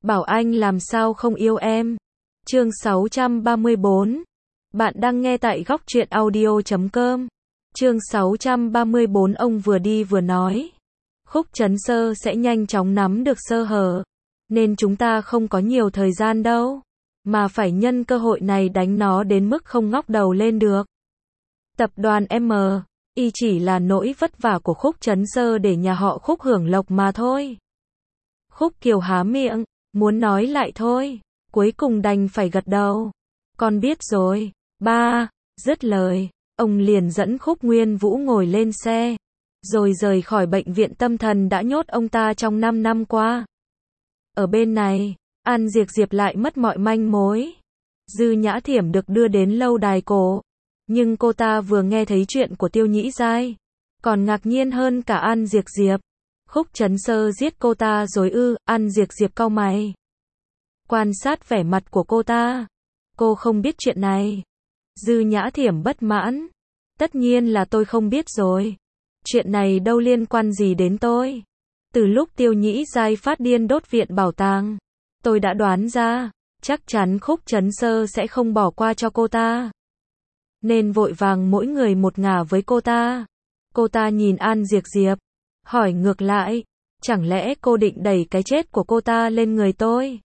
bảo anh làm sao không yêu em. Chương 634. Bạn đang nghe tại góc truyện audio.com. Chương 634 ông vừa đi vừa nói. Khúc Trấn Sơ sẽ nhanh chóng nắm được sơ hở, nên chúng ta không có nhiều thời gian đâu, mà phải nhân cơ hội này đánh nó đến mức không ngóc đầu lên được. Tập đoàn M, y chỉ là nỗi vất vả của Khúc Trấn Sơ để nhà họ Khúc hưởng lộc mà thôi. Khúc Kiều há miệng, muốn nói lại thôi, cuối cùng đành phải gật đầu. Con biết rồi, ba. Dứt lời, ông liền dẫn Khúc Nguyên Vũ ngồi lên xe, rồi rời khỏi bệnh viện tâm thần đã nhốt ông ta trong 5 năm qua. Ở bên này, An Diệp Diệp lại mất mọi manh mối. Dư Nhã Thiểm được đưa đến lâu đài cổ, nhưng cô ta vừa nghe thấy chuyện của Tiêu Nhĩ Giai, còn ngạc nhiên hơn cả An Diệp Diệp. Khúc Trấn Sơ giết cô ta rồi ư? An Diệp Diệp cau mày, quan sát vẻ mặt của cô ta. Cô không biết chuyện này. Dư Nhã Thiểm bất mãn. Tất nhiên là tôi không biết rồi. Chuyện này đâu liên quan gì đến tôi. Từ lúc Tiêu Nhĩ Giai phát điên đốt viện bảo tàng, tôi đã đoán ra, chắc chắn Khúc Trấn Sơ sẽ không bỏ qua cho cô ta, nên vội vàng mỗi người một ngả với cô ta. Cô ta nhìn An Diệp Diệp, hỏi ngược lại, chẳng lẽ cô định đẩy cái chết của cô ta lên người tôi?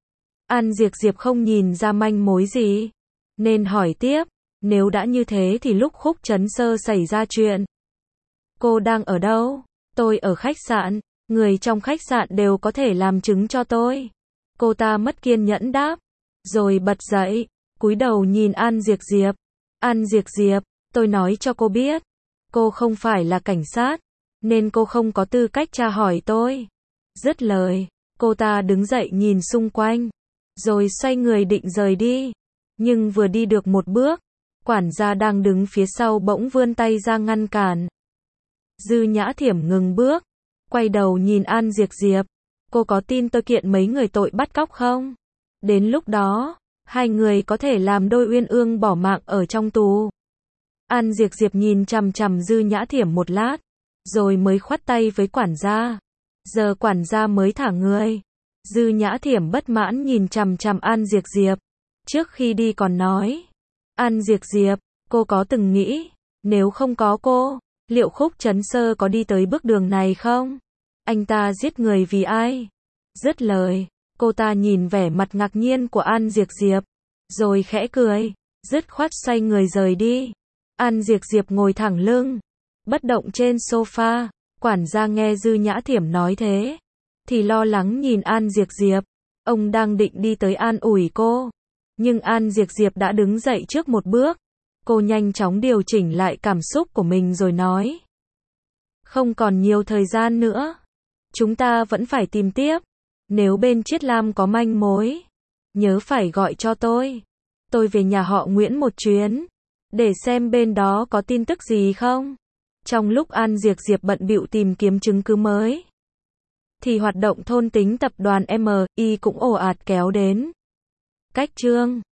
An Diệp Diệp không nhìn ra manh mối gì, nên hỏi tiếp, nếu đã như thế thì lúc Khúc Trấn Sơ xảy ra chuyện, cô đang ở đâu? Tôi ở khách sạn, người trong khách sạn đều có thể làm chứng cho tôi. Cô ta mất kiên nhẫn đáp, rồi bật dậy, cúi đầu nhìn An Diệp Diệp. An Diệp Diệp, tôi nói cho cô biết, cô không phải là cảnh sát, nên cô không có tư cách tra hỏi tôi. Dứt lời, cô ta đứng dậy nhìn xung quanh, rồi xoay người định rời đi. Nhưng vừa đi được một bước, quản gia đang đứng phía sau bỗng vươn tay ra ngăn cản. Dư Nhã Thiểm ngừng bước, quay đầu nhìn An Diệp Diệp. Cô có tin tôi kiện mấy người tội bắt cóc không? Đến lúc đó, hai người có thể làm đôi uyên ương bỏ mạng ở trong tù. An Diệp Diệp nhìn chằm chằm Dư Nhã Thiểm một lát, rồi mới khoát tay với quản gia. Giờ quản gia mới thả người. Dư Nhã Thiểm bất mãn nhìn chằm chằm An Diệp Diệp. Trước khi đi còn nói, An Diệp Diệp, cô có từng nghĩ, nếu không có cô, liệu Khúc Trấn Sơ có đi tới bước đường này không? Anh ta giết người vì ai? Dứt lời, cô ta nhìn vẻ mặt ngạc nhiên của An Diệp Diệp, rồi khẽ cười, dứt khoát xoay người rời đi. An Diệp Diệp ngồi thẳng lưng, bất động trên sofa. Quản gia nghe Dư Nhã Thiểm nói thế, thì lo lắng nhìn An Diệp Diệp. Ông đang định đi tới an ủi cô, nhưng An Diệp Diệp đã đứng dậy trước một bước. Cô nhanh chóng điều chỉnh lại cảm xúc của mình rồi nói, không còn nhiều thời gian nữa, chúng ta vẫn phải tìm tiếp. Nếu bên Chiết Lam có manh mối, nhớ phải gọi cho tôi. Tôi về nhà họ Nguyễn một chuyến, để xem bên đó có tin tức gì không. Trong lúc An Diệp Diệp bận bịu tìm kiếm chứng cứ mới, thì hoạt động thôn tính tập đoàn MI cũng ồ ạt kéo đến. Cách chương